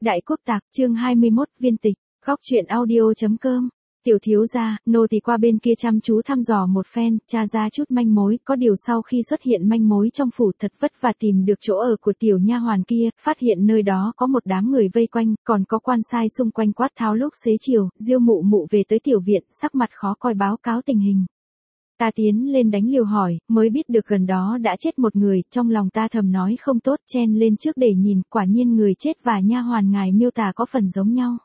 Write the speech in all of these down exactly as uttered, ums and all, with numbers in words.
Đại Quốc Tạc, chương hai mươi mốt, viên tịch, góc truyện audio chấm com. Tiểu thiếu gia, nô tỳ qua bên kia chăm chú thăm dò một phen, tra ra chút manh mối, có điều sau khi xuất hiện manh mối trong phủ thật vất vả tìm được chỗ ở của tiểu nha hoàn kia, phát hiện nơi đó có một đám người vây quanh, còn có quan sai xung quanh quát tháo lúc xế chiều, Diêu mụ mụ về tới tiểu viện, sắc mặt khó coi báo cáo tình hình. Ta tiến lên đánh liều hỏi, mới biết được gần đó đã chết một người, trong lòng ta thầm nói không tốt, chen lên trước để nhìn, quả nhiên người chết và nha hoàn ngài miêu tả có phần giống nhau.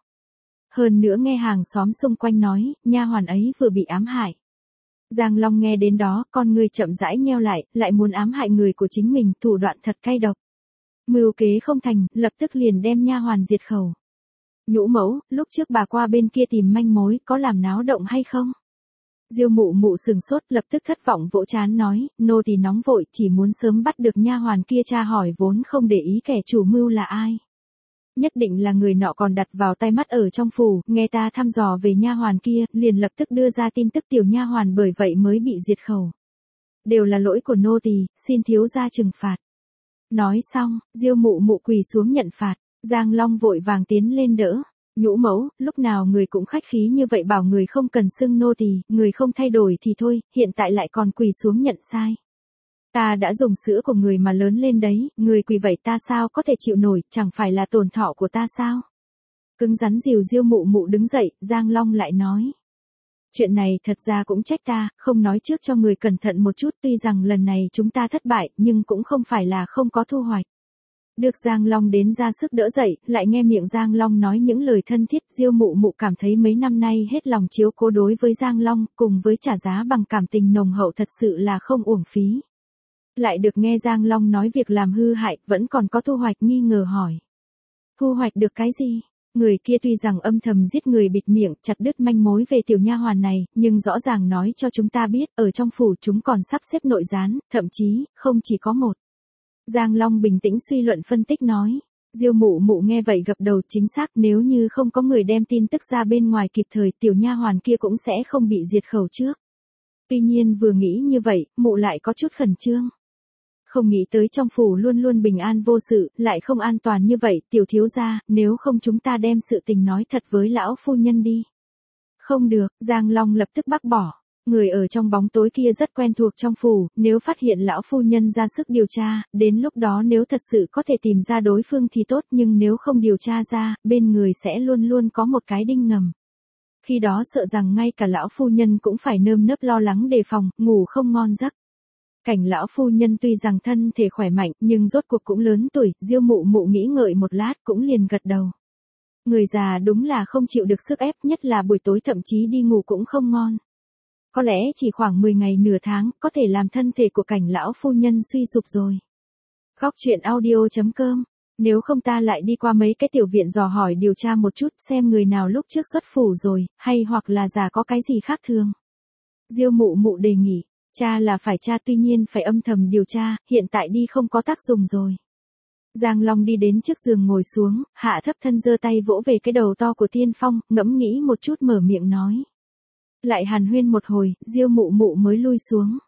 Hơn nữa nghe hàng xóm xung quanh nói, nha hoàn ấy vừa bị ám hại. Giang Long nghe đến đó, con người chậm rãi nheo lại, lại muốn ám hại người của chính mình, thủ đoạn thật cay độc. Mưu kế không thành, lập tức liền đem nha hoàn diệt khẩu. Nhũ mẫu, lúc trước bà qua bên kia tìm manh mối, có làm náo động hay không? Diêu mụ mụ sừng sốt, lập tức thất vọng vỗ trán nói, nô tỳ nóng vội, chỉ muốn sớm bắt được nha hoàn kia, tra hỏi vốn không để ý kẻ chủ mưu là ai. Nhất định là người nọ còn đặt vào tay mắt ở trong phủ, nghe ta thăm dò về nha hoàn kia, liền lập tức đưa ra tin tức tiểu nha hoàn bởi vậy mới bị diệt khẩu. Đều là lỗi của nô tỳ, xin thiếu gia trừng phạt. Nói xong, Diêu mụ mụ quỳ xuống nhận phạt, Giang Long vội vàng tiến lên đỡ. Nhũ mẫu, lúc nào người cũng khách khí như vậy, bảo người không cần xưng nô tỳ, người không thay đổi thì thôi, hiện tại lại còn quỳ xuống nhận sai. Ta đã dùng sữa của người mà lớn lên đấy, người quỳ vậy ta sao có thể chịu nổi, chẳng phải là tổn thọ của ta sao? Cứng rắn dìu Diêu mụ mụ đứng dậy, Giang Long lại nói. Chuyện này thật ra cũng trách ta, không nói trước cho người cẩn thận một chút, tuy rằng lần này chúng ta thất bại, nhưng cũng không phải là không có thu hoạch. Được Giang Long đến ra sức đỡ dậy, lại nghe miệng Giang Long nói những lời thân thiết, Diêu mụ mụ cảm thấy mấy năm nay hết lòng chiếu cố đối với Giang Long, cùng với trả giá bằng cảm tình nồng hậu thật sự là không uổng phí. Lại được nghe Giang Long nói việc làm hư hại, vẫn còn có thu hoạch, nghi ngờ hỏi. Thu hoạch được cái gì? Người kia tuy rằng âm thầm giết người bịt miệng, chặt đứt manh mối về tiểu nha hoàn này, nhưng rõ ràng nói cho chúng ta biết, ở trong phủ chúng còn sắp xếp nội gián, thậm chí, không chỉ có một. Giang Long bình tĩnh suy luận phân tích nói. Diêu mụ mụ nghe vậy gật đầu, chính xác, nếu như không có người đem tin tức ra bên ngoài kịp thời, tiểu nha hoàn kia cũng sẽ không bị diệt khẩu trước. Tuy nhiên vừa nghĩ như vậy, mụ lại có chút khẩn trương. Không nghĩ tới trong phủ luôn luôn bình an vô sự, lại không an toàn như vậy, tiểu thiếu gia, nếu không chúng ta đem sự tình nói thật với lão phu nhân đi. Không được, Giang Long lập tức bác bỏ. Người ở trong bóng tối kia rất quen thuộc trong phủ, nếu phát hiện lão phu nhân ra sức điều tra, đến lúc đó nếu thật sự có thể tìm ra đối phương thì tốt, nhưng nếu không điều tra ra, bên người sẽ luôn luôn có một cái đinh ngầm. Khi đó sợ rằng ngay cả lão phu nhân cũng phải nơm nớp lo lắng đề phòng, ngủ không ngon giấc. Cảnh lão phu nhân tuy rằng thân thể khỏe mạnh, nhưng rốt cuộc cũng lớn tuổi, Diêu mụ mụ nghĩ ngợi một lát cũng liền gật đầu. Người già đúng là không chịu được sức ép, nhất là buổi tối thậm chí đi ngủ cũng không ngon. Có lẽ chỉ khoảng mười ngày nửa tháng, có thể làm thân thể của cảnh lão phu nhân suy sụp rồi. Góc truyện audio chấm com. Nếu không ta lại đi qua mấy cái tiểu viện dò hỏi điều tra một chút, xem người nào lúc trước xuất phủ rồi, hay hoặc là già có cái gì khác thường. Diêu mụ mụ đề nghị, cha là phải cha, tuy nhiên phải âm thầm điều tra, hiện tại đi không có tác dụng rồi. Giang Long đi đến trước giường ngồi xuống, hạ thấp thân giơ tay vỗ về cái đầu to của Tiên Phong, ngẫm nghĩ một chút mở miệng nói. Lại hàn huyên một hồi, Diêu mụ mụ mới lui xuống.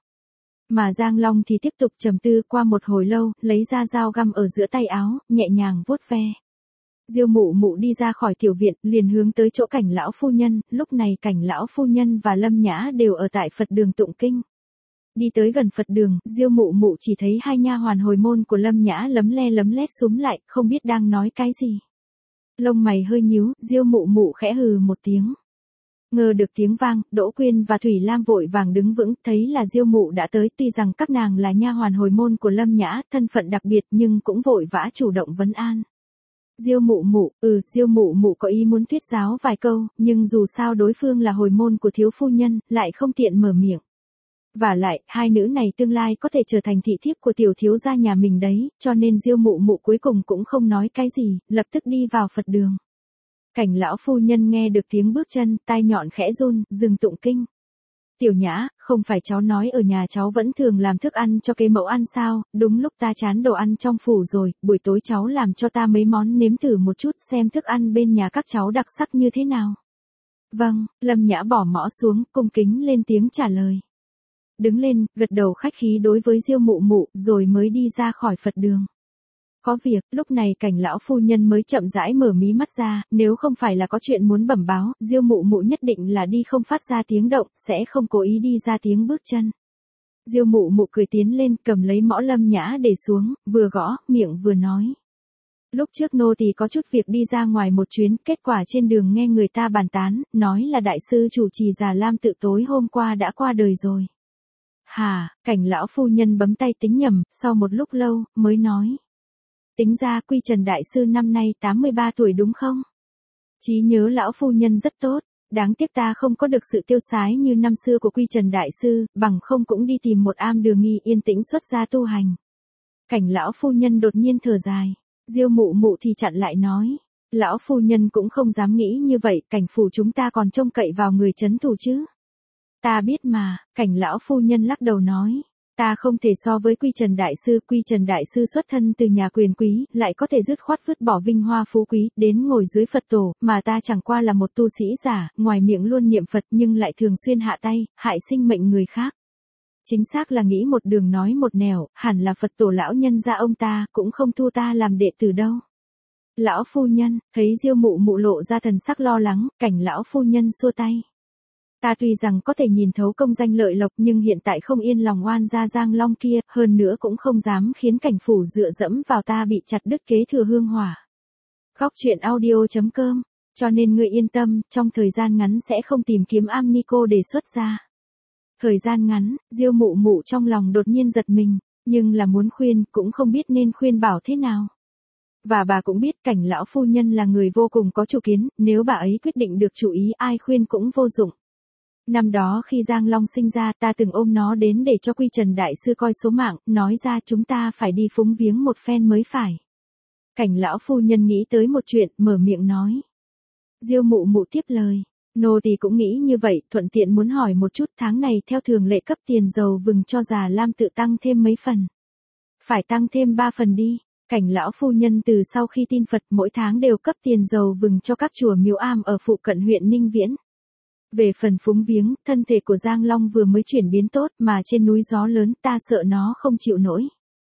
Mà Giang Long thì tiếp tục trầm tư, qua một hồi lâu, lấy ra dao găm ở giữa tay áo, nhẹ nhàng vuốt ve. Diêu mụ mụ đi ra khỏi tiểu viện, liền hướng tới chỗ cảnh lão phu nhân, lúc này cảnh lão phu nhân và Lâm Nhã đều ở tại Phật đường tụng kinh. Đi tới gần Phật đường, Diêu mụ mụ chỉ thấy hai nha hoàn hồi môn của Lâm Nhã lấm le lấm lét xúm lại, không biết đang nói cái gì. Lông mày hơi nhíu, Diêu mụ mụ khẽ hừ một tiếng. Ngờ được tiếng vang, Đỗ Quyên và Thủy Lam vội vàng đứng vững, thấy là Diêu mụ đã tới, tuy rằng các nàng là nha hoàn hồi môn của Lâm Nhã, thân phận đặc biệt nhưng cũng vội vã chủ động vấn an. Diêu mụ mụ, ừ, Diêu mụ mụ có ý muốn thuyết giáo vài câu, nhưng dù sao đối phương là hồi môn của thiếu phu nhân, lại không tiện mở miệng. Và lại, hai nữ này tương lai có thể trở thành thị thiếp của tiểu thiếu gia nhà mình đấy, cho nên Diêu mụ mụ cuối cùng cũng không nói cái gì, lập tức đi vào Phật đường. Cảnh lão phu nhân nghe được tiếng bước chân, tai nhọn khẽ run, dừng tụng kinh. Tiểu Nhã, không phải cháu nói ở nhà cháu vẫn thường làm thức ăn cho kế mẫu ăn sao, đúng lúc ta chán đồ ăn trong phủ rồi, buổi tối cháu làm cho ta mấy món nếm thử một chút xem thức ăn bên nhà các cháu đặc sắc như thế nào. Vâng, Lâm Nhã bỏ mõ xuống, cung kính lên tiếng trả lời. Đứng lên, gật đầu khách khí đối với Diêu mụ mụ, rồi mới đi ra khỏi Phật đường. Có việc, lúc này Cảnh lão phu nhân mới chậm rãi mở mí mắt ra, nếu không phải là có chuyện muốn bẩm báo, Diêu mụ mụ nhất định là đi không phát ra tiếng động, sẽ không cố ý đi ra tiếng bước chân. Diêu mụ mụ cười tiến lên, cầm lấy mõ Lâm Nhã để xuống, vừa gõ, miệng vừa nói. Lúc trước nô tỳ có chút việc đi ra ngoài một chuyến, kết quả trên đường nghe người ta bàn tán, nói là đại sư chủ trì Già Lam Tự tối hôm qua đã qua đời rồi. Hà, Cảnh lão phu nhân bấm tay tính nhầm, sau một lúc lâu, mới nói. Tính ra Quy Trần đại sư năm nay tám mươi ba tuổi đúng không? Trí nhớ lão phu nhân rất tốt, đáng tiếc ta không có được sự tiêu sái như năm xưa của Quy Trần đại sư, bằng không cũng đi tìm một am đường nghi yên tĩnh xuất gia tu hành. Cảnh lão phu nhân đột nhiên thở dài. Diêu mụ mụ thì chặn lại nói, lão phu nhân cũng không dám nghĩ như vậy, Cảnh phủ chúng ta còn trông cậy vào người trấn thủ chứ. Ta biết mà, Cảnh lão phu nhân lắc đầu nói, ta không thể so với Quy Trần đại sư, Quy Trần đại sư xuất thân từ nhà quyền quý, lại có thể dứt khoát vứt bỏ vinh hoa phú quý, đến ngồi dưới Phật tổ, mà ta chẳng qua là một tu sĩ giả, ngoài miệng luôn niệm Phật nhưng lại thường xuyên hạ tay, hại sinh mệnh người khác. Chính xác là nghĩ một đường nói một nẻo, hẳn là Phật tổ lão nhân gia ông ta, cũng không thu ta làm đệ tử đâu. Lão phu nhân, thấy Diêu mụ mụ lộ ra thần sắc lo lắng, Cảnh lão phu nhân xua tay. Ta tuy rằng có thể nhìn thấu công danh lợi lộc nhưng hiện tại không yên lòng oan gia Giang Long kia, hơn nữa cũng không dám khiến Cảnh phủ dựa dẫm vào ta bị chặt đứt kế thừa hương hỏa. Góc truyện audio chấm com, cho nên ngươi yên tâm, trong thời gian ngắn sẽ không tìm kiếm am ni cô đề xuất ra. Thời gian ngắn, Diêu mụ mụ trong lòng đột nhiên giật mình, nhưng là muốn khuyên, cũng không biết nên khuyên bảo thế nào. Và bà cũng biết Cảnh lão phu nhân là người vô cùng có chủ kiến, nếu bà ấy quyết định được chủ ý ai khuyên cũng vô dụng. Năm đó khi Giang Long sinh ra ta từng ôm nó đến để cho Quy Trần đại sư coi số mạng, nói ra chúng ta phải đi phúng viếng một phen mới phải. Cảnh lão phu nhân nghĩ tới một chuyện, mở miệng nói. Diêu mụ mụ tiếp lời. Nô tỳ cũng nghĩ như vậy, thuận tiện muốn hỏi một chút, tháng này theo thường lệ cấp tiền dầu vừng cho Già Lam Tự tăng thêm mấy phần. Phải tăng thêm ba phần đi. Cảnh lão phu nhân từ sau khi tin Phật mỗi tháng đều cấp tiền dầu vừng cho các chùa miếu am ở phụ cận huyện Ninh Viễn. Về phần phúng viếng, thân thể của Giang Long vừa mới chuyển biến tốt mà trên núi gió lớn, ta sợ nó không chịu nổi.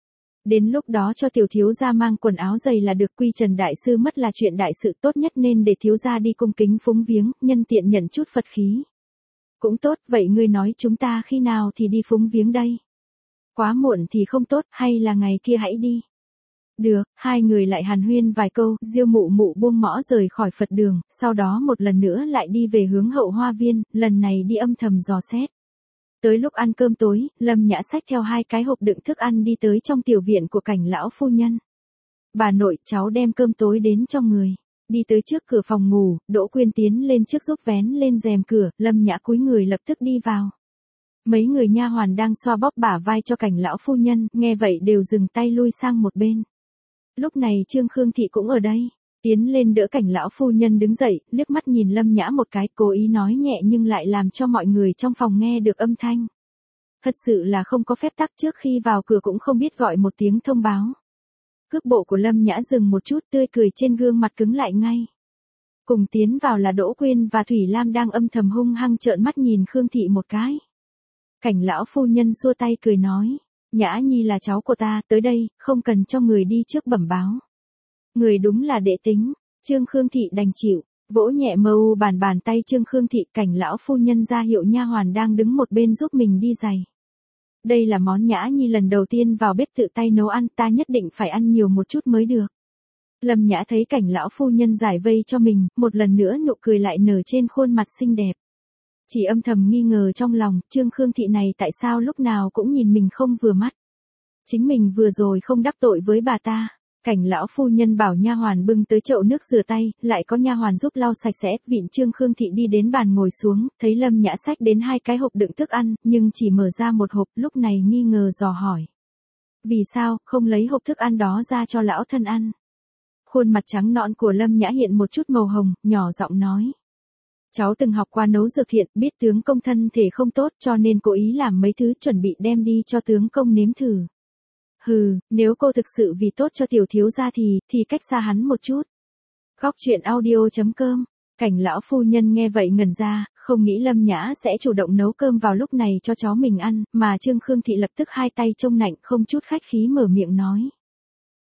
Đến lúc đó cho tiểu thiếu gia mang quần áo dày là được. Quy Trần đại sư mất là chuyện đại sự, tốt nhất nên để thiếu gia đi cung kính phúng viếng, nhân tiện nhận chút Phật khí. Cũng tốt, vậy ngươi nói chúng ta khi nào thì đi phúng viếng đây? Quá muộn thì không tốt, hay là ngày kia hãy đi? Được, hai người lại hàn huyên vài câu, Diêu mụ mụ buông mõ rời khỏi Phật đường, sau đó một lần nữa lại đi về hướng Hậu Hoa Viên, lần này đi âm thầm dò xét. Tới lúc ăn cơm tối, Lâm Nhã xách theo hai cái hộp đựng thức ăn đi tới trong tiểu viện của Cảnh lão phu nhân. Bà nội, cháu đem cơm tối đến cho người. Đi tới trước cửa phòng ngủ, Đỗ Quyên tiến lên trước giúp vén lên rèm cửa, Lâm Nhã cúi người lập tức đi vào. Mấy người nha hoàn đang xoa bóp bả vai cho Cảnh lão phu nhân, nghe vậy đều dừng tay lui sang một bên. Lúc này Trương Khương Thị cũng ở đây, tiến lên đỡ Cảnh lão phu nhân đứng dậy, liếc mắt nhìn Lâm Nhã một cái, cố ý nói nhẹ nhưng lại làm cho mọi người trong phòng nghe được âm thanh. Thật sự là không có phép tắc, trước khi vào cửa cũng không biết gọi một tiếng thông báo. Cước bộ của Lâm Nhã dừng một chút, tươi cười trên gương mặt cứng lại ngay. Cùng tiến vào là Đỗ Quyên và Thủy Lam đang âm thầm hung hăng trợn mắt nhìn Khương Thị một cái. Cảnh lão phu nhân xua tay cười nói, Nhã Nhi là cháu của ta, tới đây, không cần cho người đi trước bẩm báo. Người đúng là đệ tính, Trương Khương Thị đành chịu, vỗ nhẹ mờ u bàn bàn tay Trương Khương Thị. Cảnh lão phu nhân ra hiệu nha hoàn đang đứng một bên giúp mình đi giày. Đây là món Nhã Nhi lần đầu tiên vào bếp tự tay nấu ăn, ta nhất định phải ăn nhiều một chút mới được. Lâm Nhã thấy Cảnh lão phu nhân giải vây cho mình, một lần nữa nụ cười lại nở trên khuôn mặt xinh đẹp. Chỉ âm thầm nghi ngờ trong lòng, Trương Khương Thị này tại sao lúc nào cũng nhìn mình không vừa mắt. Chính mình vừa rồi không đắc tội với bà ta. Cảnh lão phu nhân bảo nha hoàn bưng tới chậu nước rửa tay, lại có nha hoàn giúp lau sạch sẽ, vịn Trương Khương Thị đi đến bàn ngồi xuống, thấy Lâm Nhã xách đến hai cái hộp đựng thức ăn, nhưng chỉ mở ra một hộp, lúc này nghi ngờ dò hỏi. Vì sao, không lấy hộp thức ăn đó ra cho lão thân ăn? Khuôn mặt trắng nõn của Lâm Nhã hiện một chút màu hồng, nhỏ giọng nói. Cháu từng học qua nấu dược thiện, biết tướng công thân thể không tốt cho nên cố ý làm mấy thứ chuẩn bị đem đi cho tướng công nếm thử. Hừ, nếu cô thực sự vì tốt cho tiểu thiếu gia thì, thì cách xa hắn một chút. Góc truyện audio chấm com, Cảnh lão phu nhân nghe vậy ngẩn ra, không nghĩ Lâm Nhã sẽ chủ động nấu cơm vào lúc này cho chó mình ăn, mà Trương Khương Thị lập tức hai tay trông nạnh không chút khách khí mở miệng nói.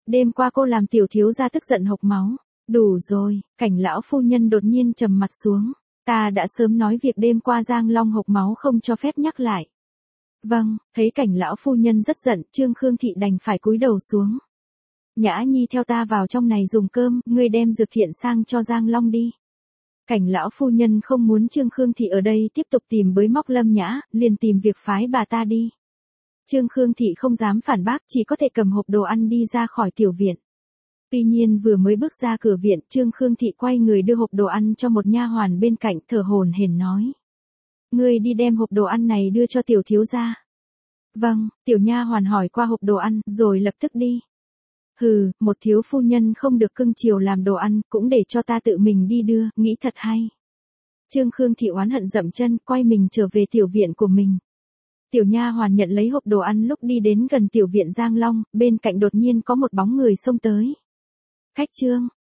Đêm qua cô làm tiểu thiếu gia tức giận hộc máu. Đủ rồi, Cảnh lão phu nhân đột nhiên trầm mặt xuống. Ta đã sớm nói việc đêm qua Giang Long hộc máu không cho phép nhắc lại. Vâng, thấy Cảnh lão phu nhân rất giận, Trương Khương Thị đành phải cúi đầu xuống. Nhã Nhi theo ta vào trong này dùng cơm, ngươi đem dược thiện sang cho Giang Long đi. Cảnh lão phu nhân không muốn Trương Khương Thị ở đây tiếp tục tìm bới móc Lâm Nhã, liền tìm việc phái bà ta đi. Trương Khương Thị không dám phản bác, chỉ có thể cầm hộp đồ ăn đi ra khỏi tiểu viện. Tuy nhiên vừa mới bước ra cửa viện, Trương Khương Thị quay người đưa hộp đồ ăn cho một nha hoàn bên cạnh, thở hổn hển nói: "Ngươi đi đem hộp đồ ăn này đưa cho tiểu thiếu gia." "Vâng." Tiểu nha hoàn hỏi qua hộp đồ ăn, rồi lập tức đi. "Hừ, một thiếu phu nhân không được cưng chiều làm đồ ăn, cũng để cho ta tự mình đi đưa, nghĩ thật hay." Trương Khương Thị oán hận dậm chân, quay mình trở về tiểu viện của mình. Tiểu nha hoàn nhận lấy hộp đồ ăn, lúc đi đến gần tiểu viện Giang Long, bên cạnh đột nhiên có một bóng người xông tới. "Khách Trương."